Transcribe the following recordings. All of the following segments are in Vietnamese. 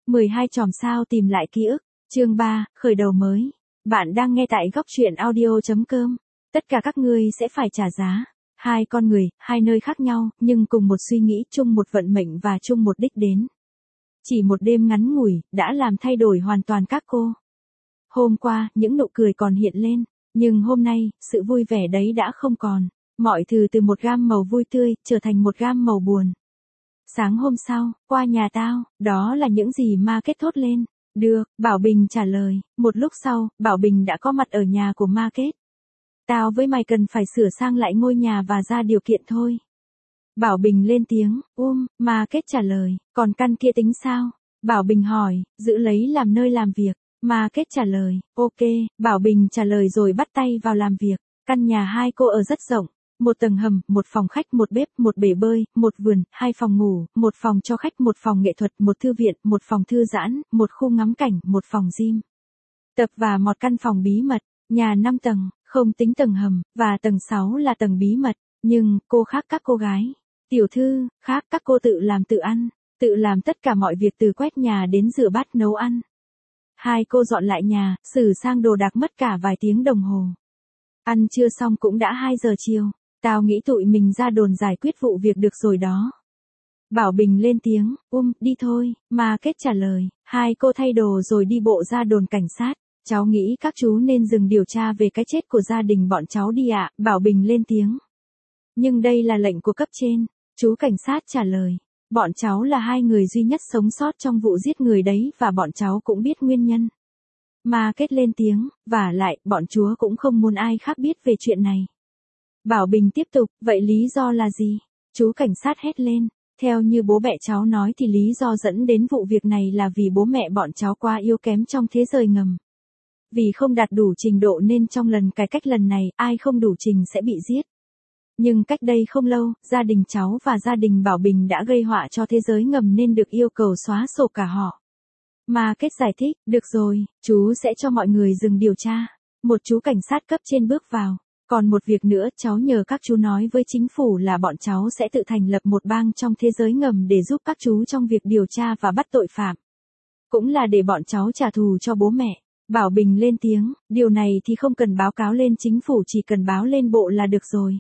12 chòm sao tìm lại ký ức, chương 3, khởi đầu mới. Bạn đang nghe tại góc truyện audio.com. Tất cả các ngươi sẽ phải trả giá. Hai con người, hai nơi khác nhau, nhưng cùng một suy nghĩ, chung một vận mệnh và chung một đích đến. Chỉ một đêm ngắn ngủi, đã làm thay đổi hoàn toàn các cô. Hôm qua, những nụ cười còn hiện lên, nhưng hôm nay, sự vui vẻ đấy đã không còn. Mọi thứ từ một gam màu vui tươi, trở thành một gam màu buồn. Sáng hôm sau, qua nhà tao, đó là những gì Ma Kết thốt lên. Được, Bảo Bình trả lời. Một lúc sau, Bảo Bình đã có mặt ở nhà của Ma Kết. Tao với mày cần phải sửa sang lại ngôi nhà và ra điều kiện thôi. Bảo Bình lên tiếng, Ma Kết trả lời. Còn căn kia tính sao? Bảo Bình hỏi, giữ lấy làm nơi làm việc. Ma Kết trả lời, ok, Bảo Bình trả lời rồi bắt tay vào làm việc. Căn nhà hai cô ở rất rộng. Một tầng hầm, một phòng khách, một bếp, một bể bơi, một vườn, hai phòng ngủ, một phòng cho khách, một phòng nghệ thuật, một thư viện, một phòng thư giãn, một khu ngắm cảnh, một phòng gym tập và một căn phòng bí mật. Nhà 5 tầng, không tính tầng hầm, và tầng 6 là tầng bí mật. Nhưng, cô khác các cô gái. Tiểu thư, khác các cô tự làm tự ăn, tự làm tất cả mọi việc từ quét nhà đến rửa bát nấu ăn. Hai cô dọn lại nhà, sửa sang đồ đạc mất cả vài tiếng đồng hồ. Ăn trưa xong cũng đã 2 giờ chiều. Tao nghĩ tụi mình ra đồn giải quyết vụ việc được rồi đó. Bảo Bình lên tiếng, đi thôi, Ma Kết trả lời. Hai cô thay đồ rồi đi bộ ra đồn cảnh sát. Cháu nghĩ các chú nên dừng điều tra về cái chết của gia đình bọn cháu đi ạ, Bảo Bình lên tiếng. Nhưng đây là lệnh của cấp trên, chú cảnh sát trả lời. Bọn cháu là hai người duy nhất sống sót trong vụ giết người đấy và bọn cháu cũng biết nguyên nhân. Ma Kết lên tiếng, vả lại, bọn chúa cũng không muốn ai khác biết về chuyện này. Bảo Bình tiếp tục, vậy lý do là gì? Chú cảnh sát hét lên. Theo như bố mẹ cháu nói thì lý do dẫn đến vụ việc này là vì bố mẹ bọn cháu quá yếu kém trong thế giới ngầm. Vì không đạt đủ trình độ nên trong lần cải cách lần này, ai không đủ trình sẽ bị giết. Nhưng cách đây không lâu, gia đình cháu và gia đình Bảo Bình đã gây họa cho thế giới ngầm nên được yêu cầu xóa sổ cả họ. Ma Kết giải thích, được rồi, chú sẽ cho mọi người dừng điều tra. Một chú cảnh sát cấp trên bước vào. Còn một việc nữa, cháu nhờ các chú nói với chính phủ là bọn cháu sẽ tự thành lập một bang trong thế giới ngầm để giúp các chú trong việc điều tra và bắt tội phạm. Cũng là để bọn cháu trả thù cho bố mẹ. Bảo Bình lên tiếng, điều này thì không cần báo cáo lên chính phủ, chỉ cần báo lên bộ là được rồi.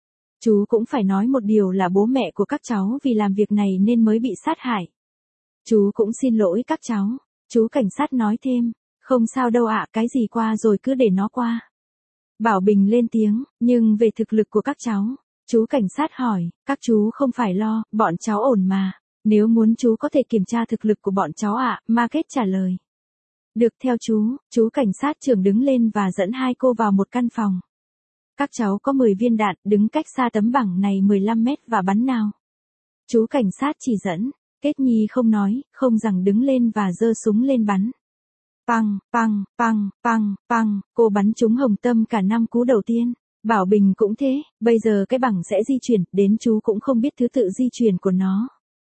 Chú cũng phải nói một điều là bố mẹ của các cháu vì làm việc này nên mới bị sát hại. Chú cũng xin lỗi các cháu. Chú cảnh sát nói thêm, không sao đâu ạ, cái gì qua rồi cứ để nó qua. Bảo Bình lên tiếng, nhưng về thực lực của các cháu, chú cảnh sát hỏi, các chú không phải lo, bọn cháu ổn mà. Nếu muốn chú có thể kiểm tra thực lực của bọn cháu ạ, Ma Kết trả lời. Được theo chú cảnh sát trưởng đứng lên và dẫn hai cô vào một căn phòng. Các cháu có 10 viên đạn, đứng cách xa tấm bảng này 15 mét và bắn nào. Chú cảnh sát chỉ dẫn, Kết Nhi không nói, không rằng đứng lên và giơ súng lên bắn. Păng, păng, păng, păng, păng, cô bắn trúng Hồng Tâm cả 5 cú đầu tiên. Bảo Bình cũng thế, bây giờ cái bảng sẽ di chuyển, đến chú cũng không biết thứ tự di chuyển của nó.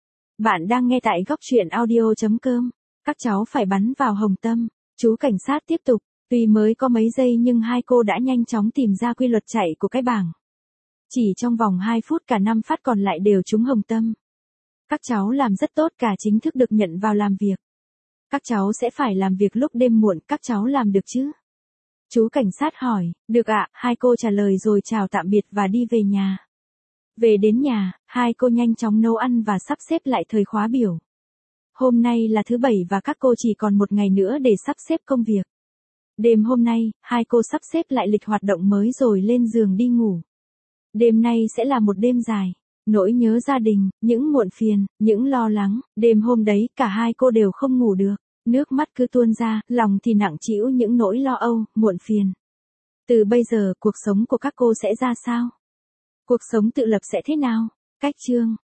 Bạn đang nghe tại góc truyện audio.com. Các cháu phải bắn vào Hồng Tâm. Chú cảnh sát tiếp tục, tuy mới có mấy giây nhưng hai cô đã nhanh chóng tìm ra quy luật chạy của cái bảng. Chỉ trong vòng 2 phút cả 5 phát còn lại đều trúng Hồng Tâm. Các cháu làm rất tốt, cả chính thức được nhận vào làm việc. Các cháu sẽ phải làm việc lúc đêm muộn, các cháu làm được chứ? Chú cảnh sát hỏi, được ạ, hai cô trả lời rồi chào tạm biệt và đi về nhà. Về đến nhà, hai cô nhanh chóng nấu ăn và sắp xếp lại thời khóa biểu. Hôm nay là thứ Bảy và các cô chỉ còn một ngày nữa để sắp xếp công việc. Đêm hôm nay, hai cô sắp xếp lại lịch hoạt động mới rồi lên giường đi ngủ. Đêm nay sẽ là một đêm dài. Nỗi nhớ gia đình, những muộn phiền, những lo lắng, đêm hôm đấy cả hai cô đều không ngủ được. Nước mắt cứ tuôn ra, lòng thì nặng trĩu những nỗi lo âu, muộn phiền. Từ bây giờ, cuộc sống của các cô sẽ ra sao? Cuộc sống tự lập sẽ thế nào? Cách chương